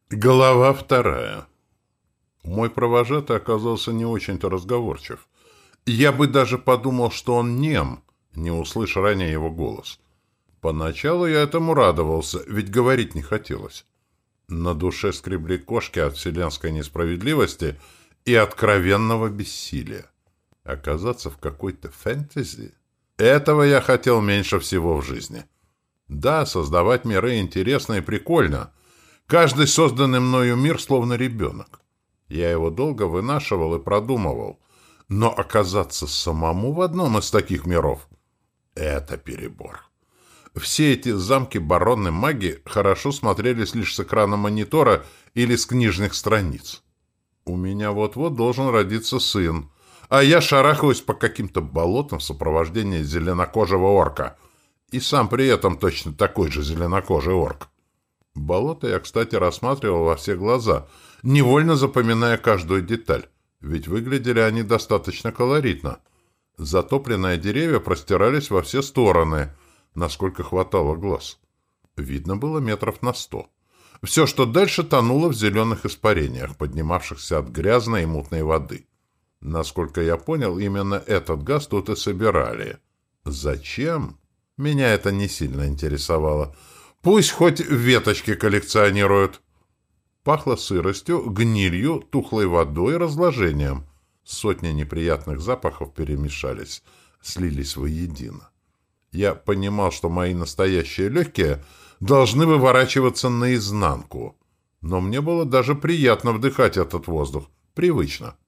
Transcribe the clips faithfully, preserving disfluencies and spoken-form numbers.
Глава вторая. Мой провожатый оказался не очень-то разговорчив. Я бы даже подумал, что он нем, не услышь ранее его голос. Поначалу я этому радовался, ведь говорить не хотелось. На душе скребли кошки от вселенской несправедливости и откровенного бессилия. Оказаться в какой-то фэнтези? Этого я хотел меньше всего в жизни. Да, создавать миры интересно и прикольно. Каждый созданный мною мир словно ребенок. Я его долго вынашивал и продумывал. Но оказаться самому в одном из таких миров — это перебор. Все эти замки баронной магии хорошо смотрелись лишь с экрана монитора или с книжных страниц. У меня вот-вот должен родиться сын, а я шарахаюсь по каким-то болотам в сопровождении зеленокожего орка. И сам при этом точно такой же зеленокожий орк. Болото я, кстати, рассматривал во все глаза, невольно запоминая каждую деталь, ведь выглядели они достаточно колоритно. Затопленные деревья простирались во все стороны, насколько хватало глаз. Видно было метров на сто. Все, что дальше, тонуло в зеленых испарениях, поднимавшихся от грязной и мутной воды. Насколько я понял, именно этот газ тут и собирали. Зачем? Меня это не сильно интересовало. Пусть хоть веточки коллекционируют. Пахло сыростью, гнилью, тухлой водой и разложением. Сотни неприятных запахов перемешались, слились воедино. Я понимал, что мои настоящие легкие должны выворачиваться наизнанку. Но мне было даже приятно вдыхать этот воздух. Привычно.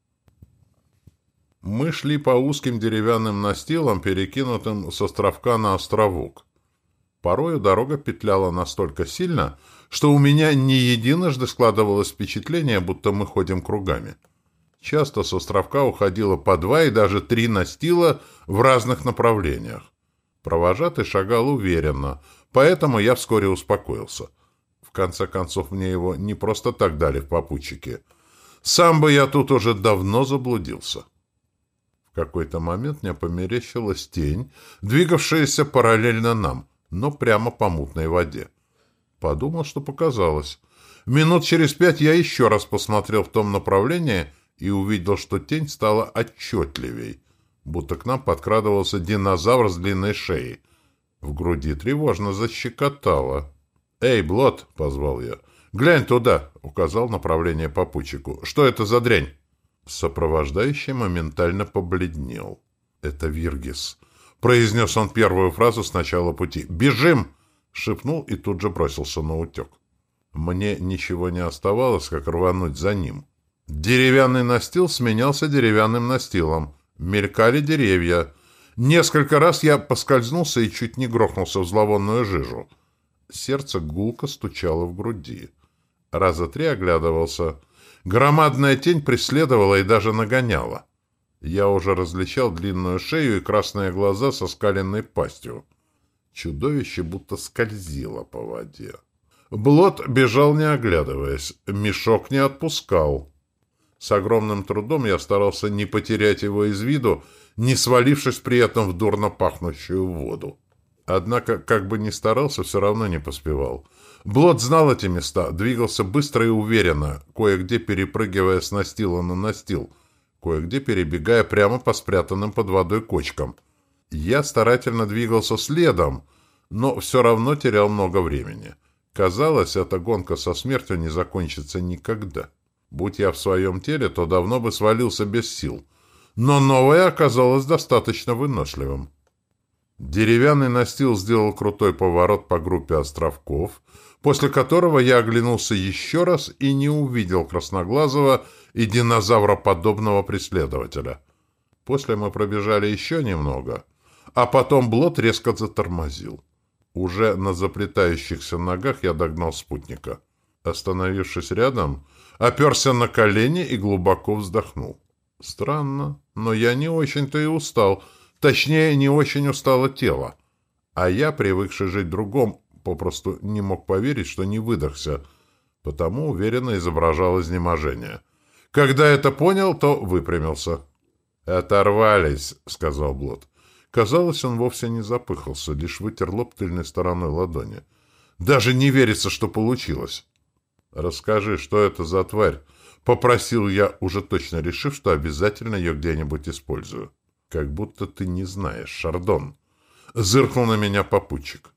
Мы шли по узким деревянным настилам, перекинутым с островка на островок. Порою дорога петляла настолько сильно, что у меня не единожды складывалось впечатление, будто мы ходим кругами. Часто с островка уходило по два и даже три настила в разных направлениях. Провожатый шагал уверенно, поэтому я вскоре успокоился. В конце концов, мне его не просто так дали в попутчике. Сам бы я тут уже давно заблудился. В какой-то момент мне померещилась тень, двигавшаяся параллельно нам, но прямо по мутной воде. Подумал, что показалось. Минут через пять я еще раз посмотрел в том направлении и увидел, что тень стала отчетливей, будто к нам подкрадывался динозавр с длинной шеей. В груди тревожно защекотало. «Эй, Блот!» — позвал я. «Глянь туда!» — указал направление попутчику. «Что это за дрянь?» Сопровождающий моментально побледнел. «Это Виргис», — произнес он первую фразу с начала пути. «Бежим!» — шепнул и тут же бросился на утек. Мне ничего не оставалось, как рвануть за ним. Деревянный настил сменялся деревянным настилом. Мелькали деревья. Несколько раз я поскользнулся и чуть не грохнулся в зловонную жижу. Сердце гулко стучало в груди. Раза три оглядывался. Громадная тень преследовала и даже нагоняла. Я уже различал длинную шею и красные глаза со скаленной пастью. Чудовище будто скользило по воде. Блот бежал, не оглядываясь. Мешок не отпускал. С огромным трудом я старался не потерять его из виду, не свалившись при этом в дурно пахнущую воду. Однако, как бы ни старался, все равно не поспевал. Блот знал эти места, двигался быстро и уверенно, кое-где перепрыгивая с настила на настил, кое-где перебегая прямо по спрятанным под водой кочкам. Я старательно двигался следом, но все равно терял много времени. Казалось, эта гонка со смертью не закончится никогда. Будь я в своем теле, то давно бы свалился без сил. Но новое оказалось достаточно выносливым. Деревянный настил сделал крутой поворот по группе островков, после которого я оглянулся еще раз и не увидел красноглазого и динозавроподобного преследователя. После мы пробежали еще немного, а потом Блот резко затормозил. Уже на заплетающихся ногах я догнал спутника. Остановившись рядом, оперся на колени и глубоко вздохнул. Странно, но я не очень-то и устал. Точнее, не очень устало тело. А я, привыкший жить другом, попросту не мог поверить, что не выдохся, потому уверенно изображал изнеможение. Когда это понял, то выпрямился. «Оторвались», — сказал Блот. Казалось, он вовсе не запыхался, лишь вытер лоб тыльной стороной ладони. «Даже не верится, что получилось». «Расскажи, что это за тварь?» — попросил я, уже точно решив, что обязательно ее где-нибудь использую. «Как будто ты не знаешь, Шардон». Зыркнул на меня попутчик.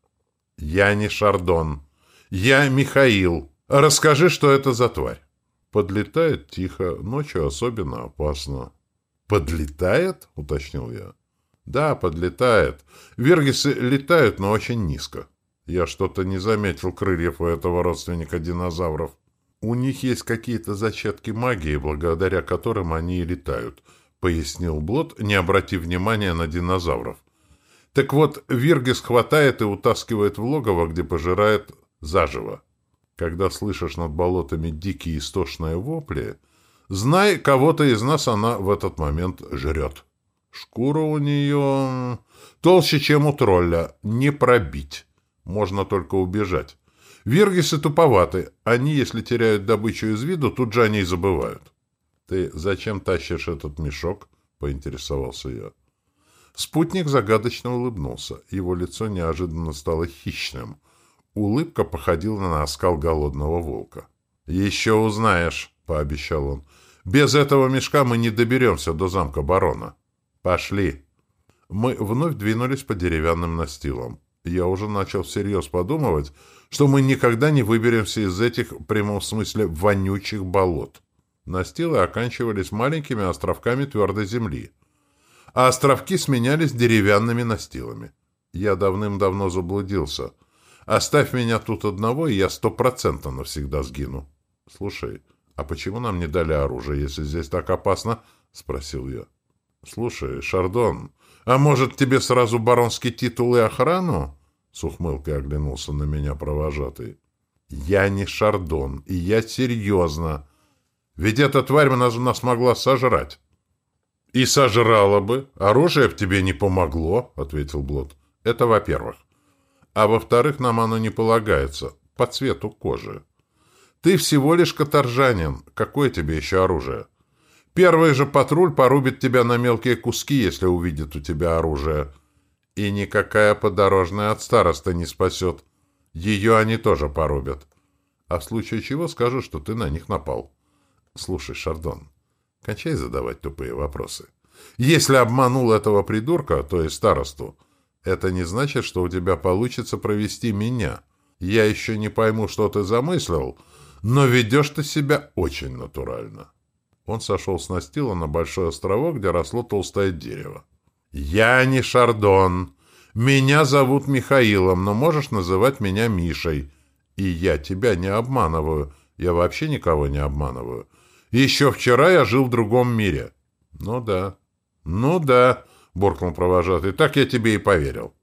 «Я не Шардон. Я Михаил. Расскажи, что это за тварь?» «Подлетает тихо, ночью особенно опасно». «Подлетает?» — уточнил я. «Да, подлетает. Виргисы летают, но очень низко. Я что-то не заметил крыльев у этого родственника динозавров. У них есть какие-то зачатки магии, благодаря которым они и летают», — пояснил Блот, не обратив внимания на динозавров. «Так вот, Виргис хватает и утаскивает в логово, где пожирает заживо. Когда слышишь над болотами дикие истошные вопли, знай, кого-то из нас она в этот момент жрет. Шкура у нее толще, чем у тролля, не пробить. Можно только убежать. Виргисы туповаты. Они, если теряют добычу из виду, тут же о ней забывают». «Ты зачем тащишь этот мешок?» — поинтересовался я. Спутник загадочно улыбнулся. Его лицо неожиданно стало хищным. Улыбка походила на оскал голодного волка. «Еще узнаешь», — пообещал он. «Без этого мешка мы не доберемся до замка барона. Пошли». Мы вновь двинулись по деревянным настилам. Я уже начал всерьез подумывать, что мы никогда не выберемся из этих, в прямом смысле, вонючих болот. Настилы оканчивались маленькими островками твердой земли, а островки сменялись деревянными настилами. Я давным-давно заблудился. Оставь меня тут одного, и я сто процентов навсегда сгину. — Слушай, а почему нам не дали оружие, если здесь так опасно? — спросил я. — Слушай, Шардон, а может тебе сразу баронский титул и охрану? — с ухмылкой оглянулся на меня провожатый. — Я не Шардон, и я серьезно. Ведь эта тварь нас, нас могла сожрать. — И сожрала бы. Оружие в тебе не помогло, — ответил Блот. — Это во-первых. А во-вторых, нам оно не полагается, по цвету кожи. Ты всего лишь каторжанин. Какое тебе еще оружие? Первый же патруль порубит тебя на мелкие куски, если увидит у тебя оружие. И никакая подорожная от староста не спасет. Ее они тоже порубят. А в случае чего скажу, что ты на них напал. Слушай, Шардон, кончай задавать тупые вопросы. Если обманул этого придурка, то есть старосту, это не значит, что у тебя получится провести меня. Я еще не пойму, что ты замыслил, но ведешь ты себя очень натурально. Он сошел с настила на большой островок, где росло толстое дерево. «Я не Шардон. Меня зовут Михаилом, но можешь называть меня Мишей. И я тебя не обманываю. Я вообще никого не обманываю. Еще вчера я жил в другом мире». «Ну да». «Ну да», — буркнул провожатый. «Так я тебе и поверил».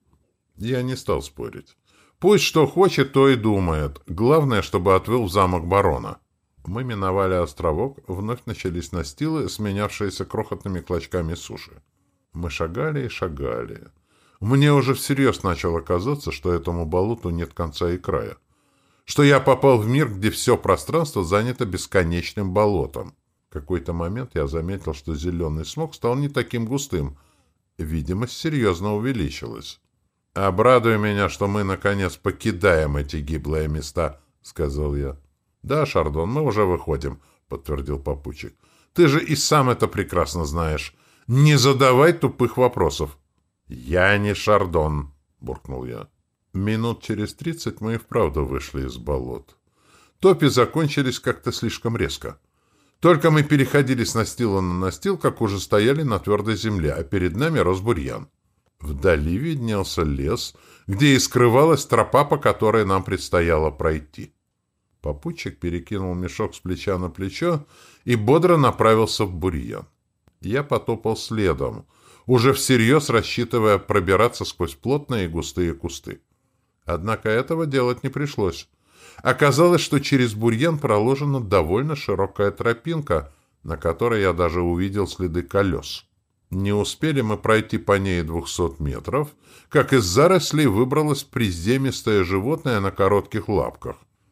Я не стал спорить. Пусть что хочет, то и думает. Главное, чтобы отвел в замок барона. Мы миновали островок, вновь начались настилы, сменявшиеся крохотными клочками суши. Мы шагали и шагали. Мне уже всерьез начало казаться, что этому болоту нет конца и края. Что я попал в мир, где все пространство занято бесконечным болотом. В какой-то момент я заметил, что зеленый смог стал не таким густым. Видимость серьезно увеличилась. «Обрадуй меня, что мы, наконец, покидаем эти гиблые места», — сказал я. «Да, Шардон, мы уже выходим», — подтвердил попутчик. «Ты же и сам это прекрасно знаешь. Не задавай тупых вопросов». «Я не Шардон», — буркнул я. Минут через тридцать мы и вправду вышли из болот. Топи закончились как-то слишком резко. Только мы переходили с настила на настил, как уже стояли на твердой земле, а перед нами рос бурьян. Вдали виднелся лес, где и скрывалась тропа, по которой нам предстояло пройти. Попутчик перекинул мешок с плеча на плечо и бодро направился в бурьян. Я потопал следом, уже всерьез рассчитывая пробираться сквозь плотные и густые кусты. Однако этого делать не пришлось. Оказалось, что через бурьян проложена довольно широкая тропинка, на которой я даже увидел следы колес. Не успели мы пройти по ней двухсот метров, как из зарослей выбралось приземистое животное на коротких лапках.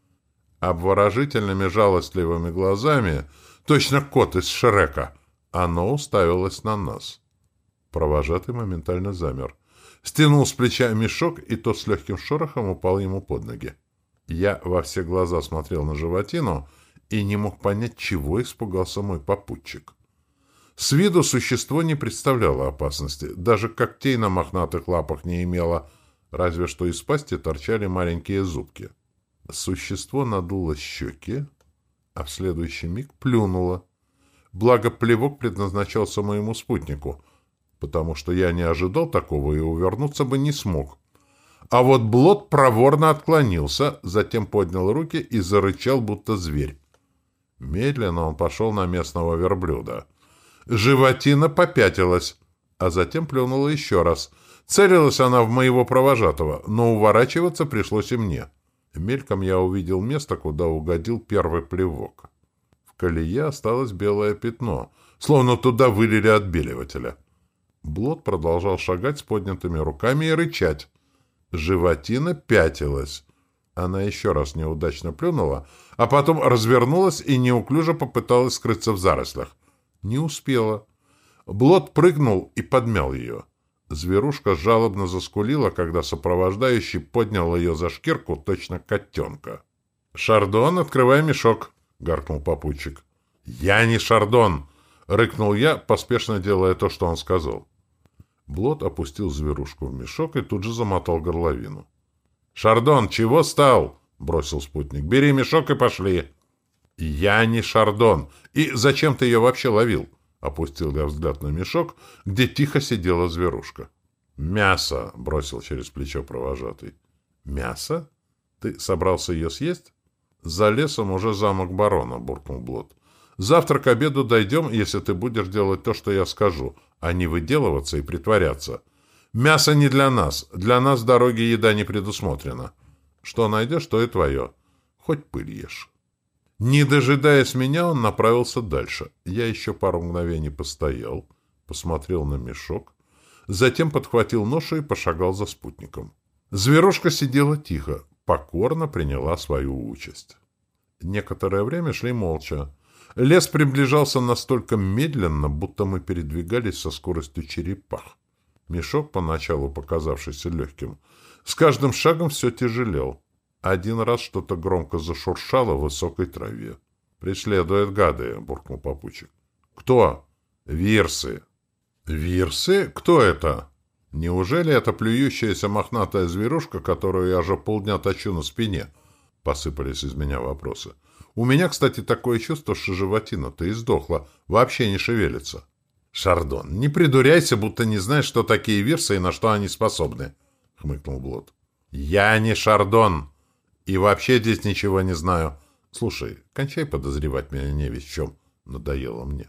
Обворожительными жалостливыми глазами, точно кот из Шрека, оно уставилось на нас. Провожатый моментально замер. Стянул с плеча мешок, и тот с легким шорохом упал ему под ноги. Я во все глаза смотрел на животину и не мог понять, чего испугался мой попутчик. С виду существо не представляло опасности, даже когтей на мохнатых лапах не имело, разве что из пасти торчали маленькие зубки. Существо надуло щеки, а в следующий миг плюнуло. Благо, плевок предназначался моему спутнику, потому что я не ожидал такого и увернуться бы не смог. А вот Блот проворно отклонился, затем поднял руки и зарычал, будто зверь. Медленно он пошел на местного верблюда. Животина попятилась, а затем плюнула еще раз. Целилась она в моего провожатого, но уворачиваться пришлось и мне. Мельком я увидел место, куда угодил первый плевок. В колее осталось белое пятно, словно туда вылили отбеливателя. Блот продолжал шагать с поднятыми руками и рычать. Животина пятилась. Она еще раз неудачно плюнула, а потом развернулась и неуклюже попыталась скрыться в зарослях. Не успела. Блот прыгнул и подмял ее. Зверушка жалобно заскулила, когда сопровождающий поднял ее за шкирку, точно котенка. «Шардон, открывай мешок!» — гаркнул попутчик. «Я не Шардон!» — рыкнул я, поспешно делая то, что он сказал. Блот опустил зверушку в мешок и тут же замотал горловину. «Шардон, чего стал?» — бросил спутник. «Бери мешок и пошли!» «Я не Шардон! И зачем ты ее вообще ловил?» Опустил я взгляд на мешок, где тихо сидела зверушка. «Мясо!» — бросил через плечо провожатый. «Мясо? Ты собрался ее съесть?» «За лесом уже замок барона», — буркнул Блот. «Завтра к обеду дойдем, если ты будешь делать то, что я скажу, а не выделываться и притворяться. Мясо не для нас. Для нас в дороге еда не предусмотрена. Что найдешь, то и твое. Хоть пыль ешь». Не дожидаясь меня, он направился дальше. Я еще пару мгновений постоял, посмотрел на мешок, затем подхватил ношу и пошагал за спутником. Зверушка сидела тихо, покорно приняла свою участь. Некоторое время шли молча. Лес приближался настолько медленно, будто мы передвигались со скоростью черепах. Мешок, поначалу показавшийся легким, с каждым шагом все тяжелел. Один раз что-то громко зашуршало в высокой траве. «Преследуют гады», — буркнул попутчик. «Кто?» «Вирсы». «Вирсы? Кто это?» «Неужели это плюющаяся мохнатая зверушка, которую я уже полдня точу на спине?» Посыпались из меня вопросы. «У меня, кстати, такое чувство, что животина-то и сдохла, вообще не шевелится». «Шардон, не придуряйся, будто не знаешь, что такие вирсы и на что они способны», — хмыкнул Блот. «Я не Шардон. И вообще здесь ничего не знаю. Слушай, кончай подозревать меня не весь в чем. Надоело мне.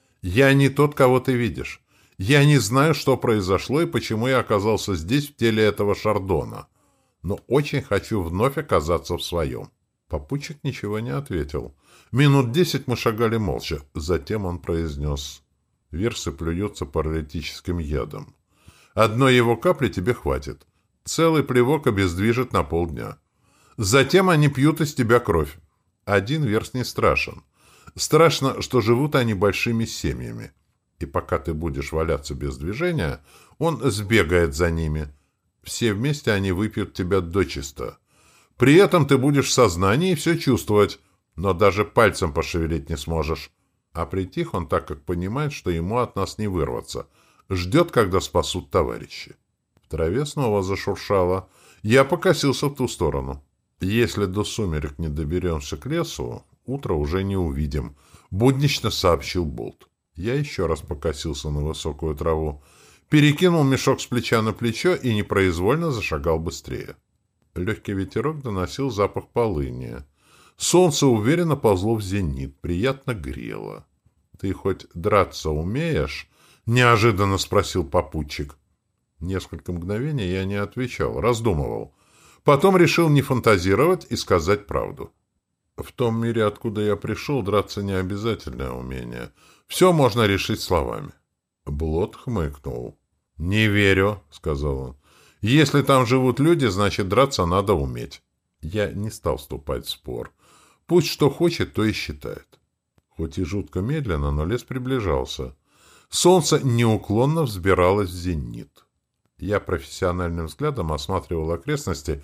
Я не тот, кого ты видишь. Я не знаю, что произошло и почему я оказался здесь в теле этого Шардона. Но очень хочу вновь оказаться в своем». Попутчик ничего не ответил. Минут десять мы шагали молча. Затем он произнес: «Вирсы плюются паралитическим ядом. Одной его капли тебе хватит. Целый плевок обездвижит на полдня. Затем они пьют из тебя кровь. Один вирс не страшен. Страшно, что живут они большими семьями. И пока ты будешь валяться без движения, он сбегает за ними. Все вместе они выпьют тебя дочисто. При этом ты будешь в сознании и все чувствовать, но даже пальцем пошевелить не сможешь. А притих он так, как понимает, что ему от нас не вырваться. Ждет, когда спасут товарищи». В траве снова зашуршало. Я покосился в ту сторону. «Если до сумерек не доберемся к лесу, утро уже не увидим», — буднично сообщил Болт. Я еще раз покосился на высокую траву, перекинул мешок с плеча на плечо и непроизвольно зашагал быстрее. Легкий ветерок доносил запах полыни. Солнце уверенно ползло в зенит, приятно грело. «Ты хоть драться умеешь?» — неожиданно спросил попутчик. Несколько мгновений я не отвечал, раздумывал. Потом решил не фантазировать и сказать правду. В том мире, откуда я пришел, драться не обязательное умение. Все можно решить словами. Блот хмыкнул. «Не верю», — сказал он. «Если там живут люди, значит, драться надо уметь». Я не стал вступать в спор. Пусть что хочет, то и считает. Хоть и жутко медленно, но лес приближался. Солнце неуклонно взбиралось в зенит. Я профессиональным взглядом осматривал окрестности,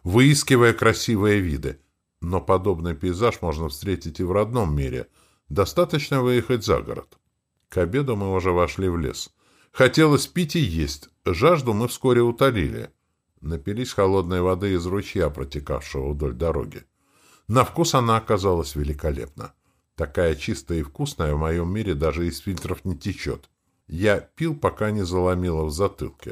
выискивая красивые виды. Но подобный пейзаж можно встретить и в родном мире. Достаточно выехать за город. К обеду мы уже вошли в лес. Хотелось пить и есть. Жажду мы вскоре утолили. Напились холодной воды из ручья, протекавшего вдоль дороги. На вкус она оказалась великолепна. Такая чистая и вкусная в моем мире даже из фильтров не течет. Я пил, пока не заломило в затылке.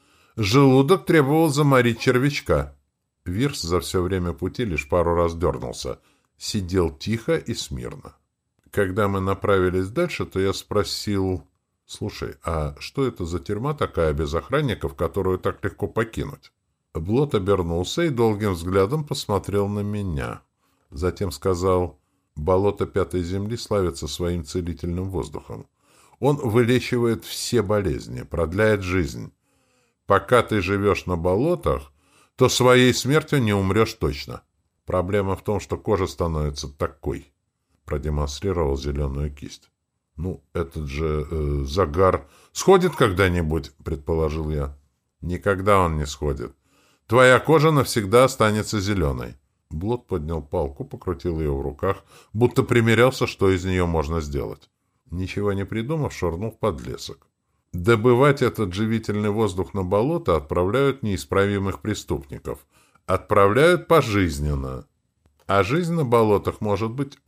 Желудок требовал заморить червячка. Вирс за все время пути лишь пару раз дернулся. Сидел тихо и смирно. Когда мы направились дальше, то я спросил... «Слушай, а что это за тюрьма такая без охранников, которую так легко покинуть?» Блот обернулся и долгим взглядом посмотрел на меня. Затем сказал: «Болото Пятой Земли славится своим целительным воздухом. Он вылечивает все болезни, продляет жизнь. Пока ты живешь на болотах, то своей смертью не умрешь точно. Проблема в том, что кожа становится такой». Продемонстрировал зеленую кисть. «Ну, этот же э, загар сходит когда-нибудь», — предположил я. «Никогда он не сходит. Твоя кожа навсегда останется зеленой». Блот поднял палку, покрутил ее в руках, будто примерялся, что из нее можно сделать. Ничего не придумав, швырнул в подлесок. Добывать этот живительный воздух на болото отправляют неисправимых преступников. Отправляют пожизненно. А жизнь на болотах может быть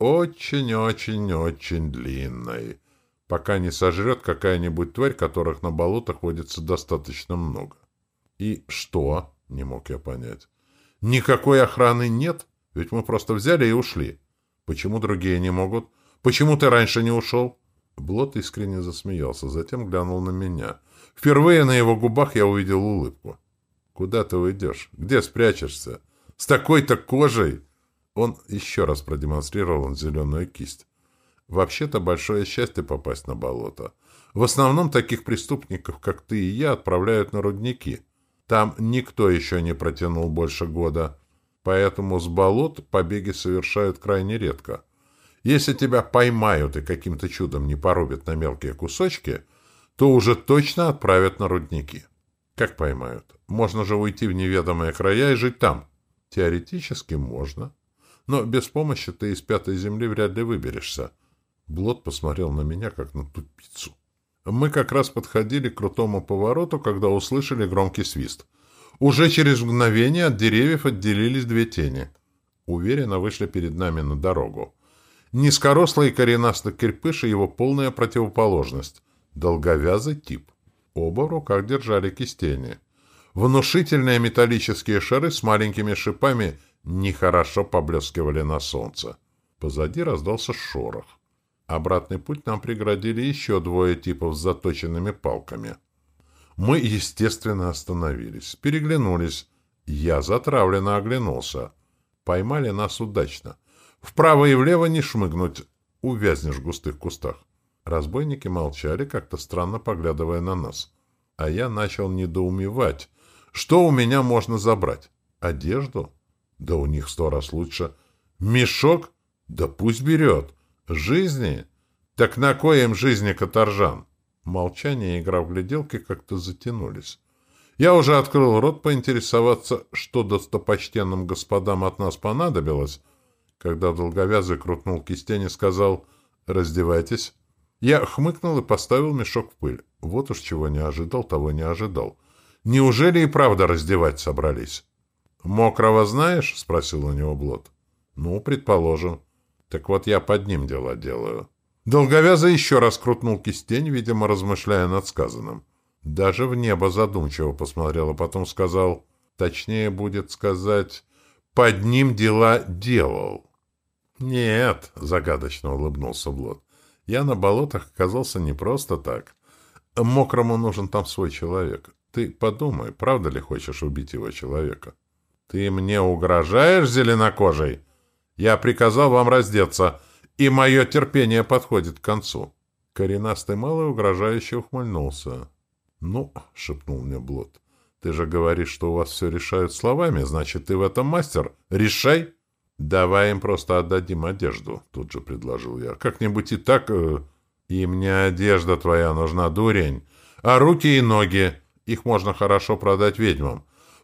очень-очень-очень длинной, пока не сожрет какая-нибудь тварь, которых на болотах водится достаточно много. И что? Не мог я понять. Никакой охраны нет, ведь мы просто взяли и ушли. Почему другие не могут? Почему ты раньше не ушел? Блот искренне засмеялся, затем глянул на меня. Впервые на его губах я увидел улыбку. Куда ты уйдешь? Где спрячешься? С такой-то кожей? Он еще раз продемонстрировал зеленую кисть. Вообще-то большое счастье попасть на болото. В основном таких преступников, как ты и я, отправляют на рудники. Там никто еще не протянул больше года. Поэтому с болот побеги совершают крайне редко. Если тебя поймают и каким-то чудом не порубят на мелкие кусочки, то уже точно отправят на рудники. Как поймают? Можно же уйти в неведомые края и жить там. Теоретически можно. Но без помощи ты из Пятой Земли вряд ли выберешься. Блот посмотрел на меня, как на тупицу. Мы как раз подходили к крутому повороту, когда услышали громкий свист. Уже через мгновение от деревьев отделились две тени. Уверенно вышли перед нами на дорогу. Низкорослый и коренастый крепыш и его полная противоположность. Долговязый тип. Оба в руках держали кистени. Внушительные металлические шары с маленькими шипами нехорошо поблескивали на солнце. Позади раздался шорох. Обратный путь нам преградили еще двое типов с заточенными палками. Мы, естественно, остановились, переглянулись. Я затравленно оглянулся. Поймали нас удачно. Вправо и влево не шмыгнуть, увязнешь в густых кустах. Разбойники молчали, как-то странно поглядывая на нас. А я начал недоумевать. Что у меня можно забрать? Одежду? Да у них сто раз лучше. Мешок? Да пусть берет. Жизни? Так на кой им жизни каторжан? Молчание и игра в гляделки как-то затянулись. Я уже открыл рот поинтересоваться, что достопочтенным господам от нас понадобилось, когда долговязый крутнул кистень и сказал: «Раздевайтесь». Я хмыкнул и поставил мешок в пыль. Вот уж чего не ожидал, того не ожидал. Неужели и правда раздевать собрались? «Мокрого знаешь?» — спросил у него Блот. «Ну, предположим. Так вот я под ним дела делаю». Долговязый еще раз крутнул кистень, видимо, размышляя над сказанным. Даже в небо задумчиво посмотрел, а потом сказал, точнее будет сказать, «под ним дела делал». «Нет», — загадочно улыбнулся Блот, — «я на болотах оказался не просто так. Мокрому нужен там свой человек. Ты подумай, правда ли хочешь убить его человека?» «Ты мне угрожаешь, зеленокожий? Я приказал вам раздеться, и мое терпение подходит к концу». Коренастый малый угрожающе ухмыльнулся. «Ну, — шепнул мне Блот, — ты же говоришь, что у вас все решают словами, значит, ты в этом мастер. Решай!» «Давай им просто отдадим одежду», — тут же предложил я. «Как-нибудь и так...» э, «Им не одежда твоя нужна, дурень, а руки и ноги. Их можно хорошо продать ведьмам.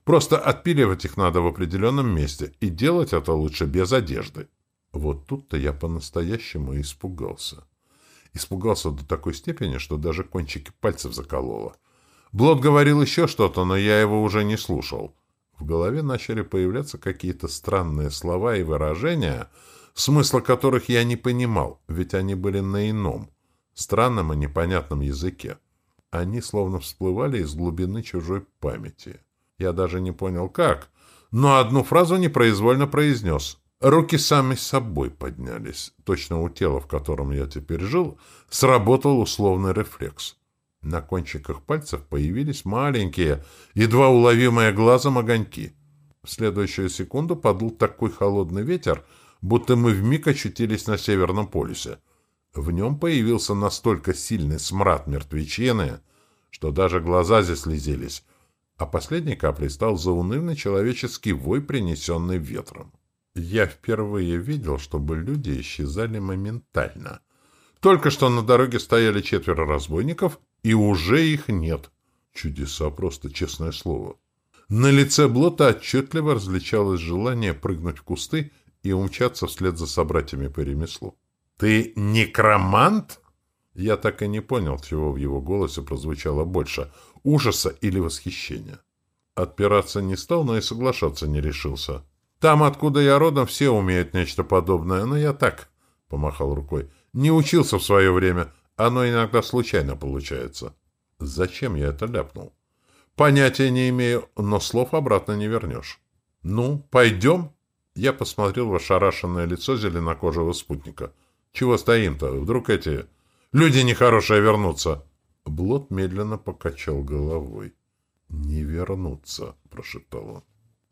Просто отпиливать их надо в определенном месте, и делать это лучше без одежды. Вот тут-то я по-настоящему испугался. Испугался до такой степени, что даже кончики пальцев закололо. Блот говорил еще что-то, но я его уже не слушал. В голове начали появляться какие-то странные слова и выражения, смысла которых я не понимал, ведь они были на ином, странном и непонятном языке. Они словно всплывали из глубины чужой памяти. Я даже не понял, как, но одну фразу непроизвольно произнес. Руки сами собой поднялись. Точно у тела, в котором я теперь жил, сработал условный рефлекс. На кончиках пальцев появились маленькие, едва уловимые глазом огоньки. В следующую секунду подул такой холодный ветер, будто мы вмиг очутились на Северном полюсе. В нем появился настолько сильный смрад мертвечины, что даже глаза заслезились, а последней каплей стал заунывный человеческий вой, принесенный ветром. Я впервые видел, чтобы люди исчезали моментально. Только что на дороге стояли четверо разбойников, и уже их нет. Чудеса просто, честное слово. На лице Блота отчетливо различалось желание прыгнуть в кусты и умчаться вслед за собратьями по ремеслу. «Ты некромант?» Я так и не понял, чего в его голосе прозвучало больше — ужаса или восхищения. Отпираться не стал, но и соглашаться не решился. «Там, откуда я родом, все умеют нечто подобное, но я так», — помахал рукой, — «не учился в свое время, оно иногда случайно получается». Зачем я это ляпнул? Понятия не имею, но слов обратно не вернешь. «Ну, пойдем?» Я посмотрел в ошарашенное лицо зеленокожего спутника. «Чего стоим-то? Вдруг эти люди нехорошие вернутся?» Блот медленно покачал головой. «Не вернутся», — прошептал он.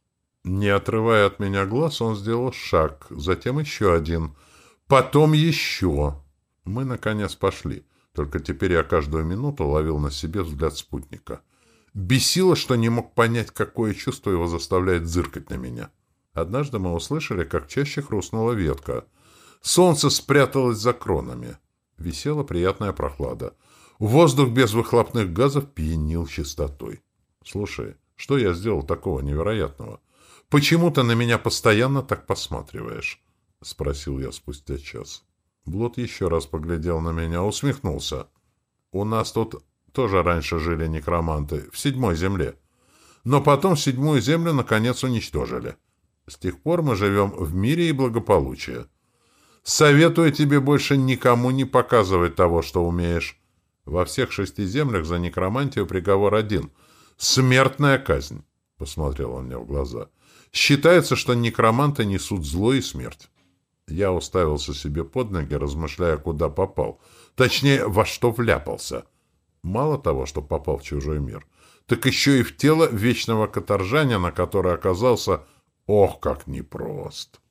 Не отрывая от меня глаз, он сделал шаг, затем еще один, потом еще. Мы, наконец, пошли. Только теперь я каждую минуту ловил на себе взгляд спутника. Бесило, что не мог понять, какое чувство его заставляет зыркать на меня. Однажды мы услышали, как чаще хрустнула ветка. Солнце спряталось за кронами. Висела приятная прохлада. Воздух без выхлопных газов пьянил чистотой. «Слушай, что я сделал такого невероятного? Почему ты на меня постоянно так посматриваешь?» — спросил я спустя час. Блот еще раз поглядел на меня, усмехнулся. «У нас тут тоже раньше жили некроманты, в седьмой земле. Но потом седьмую землю наконец уничтожили. С тех пор мы живем в мире и благополучии. Советую тебе больше никому не показывать того, что умеешь. Во всех шести землях за некромантию приговор один — смертная казнь», — посмотрел он мне в глаза. «Считается, что некроманты несут зло и смерть». Я уставился себе под ноги, размышляя, куда попал. Точнее, во что вляпался. Мало того, что попал в чужой мир, так еще и в тело вечного каторжанина, который оказался, ох, как непрост.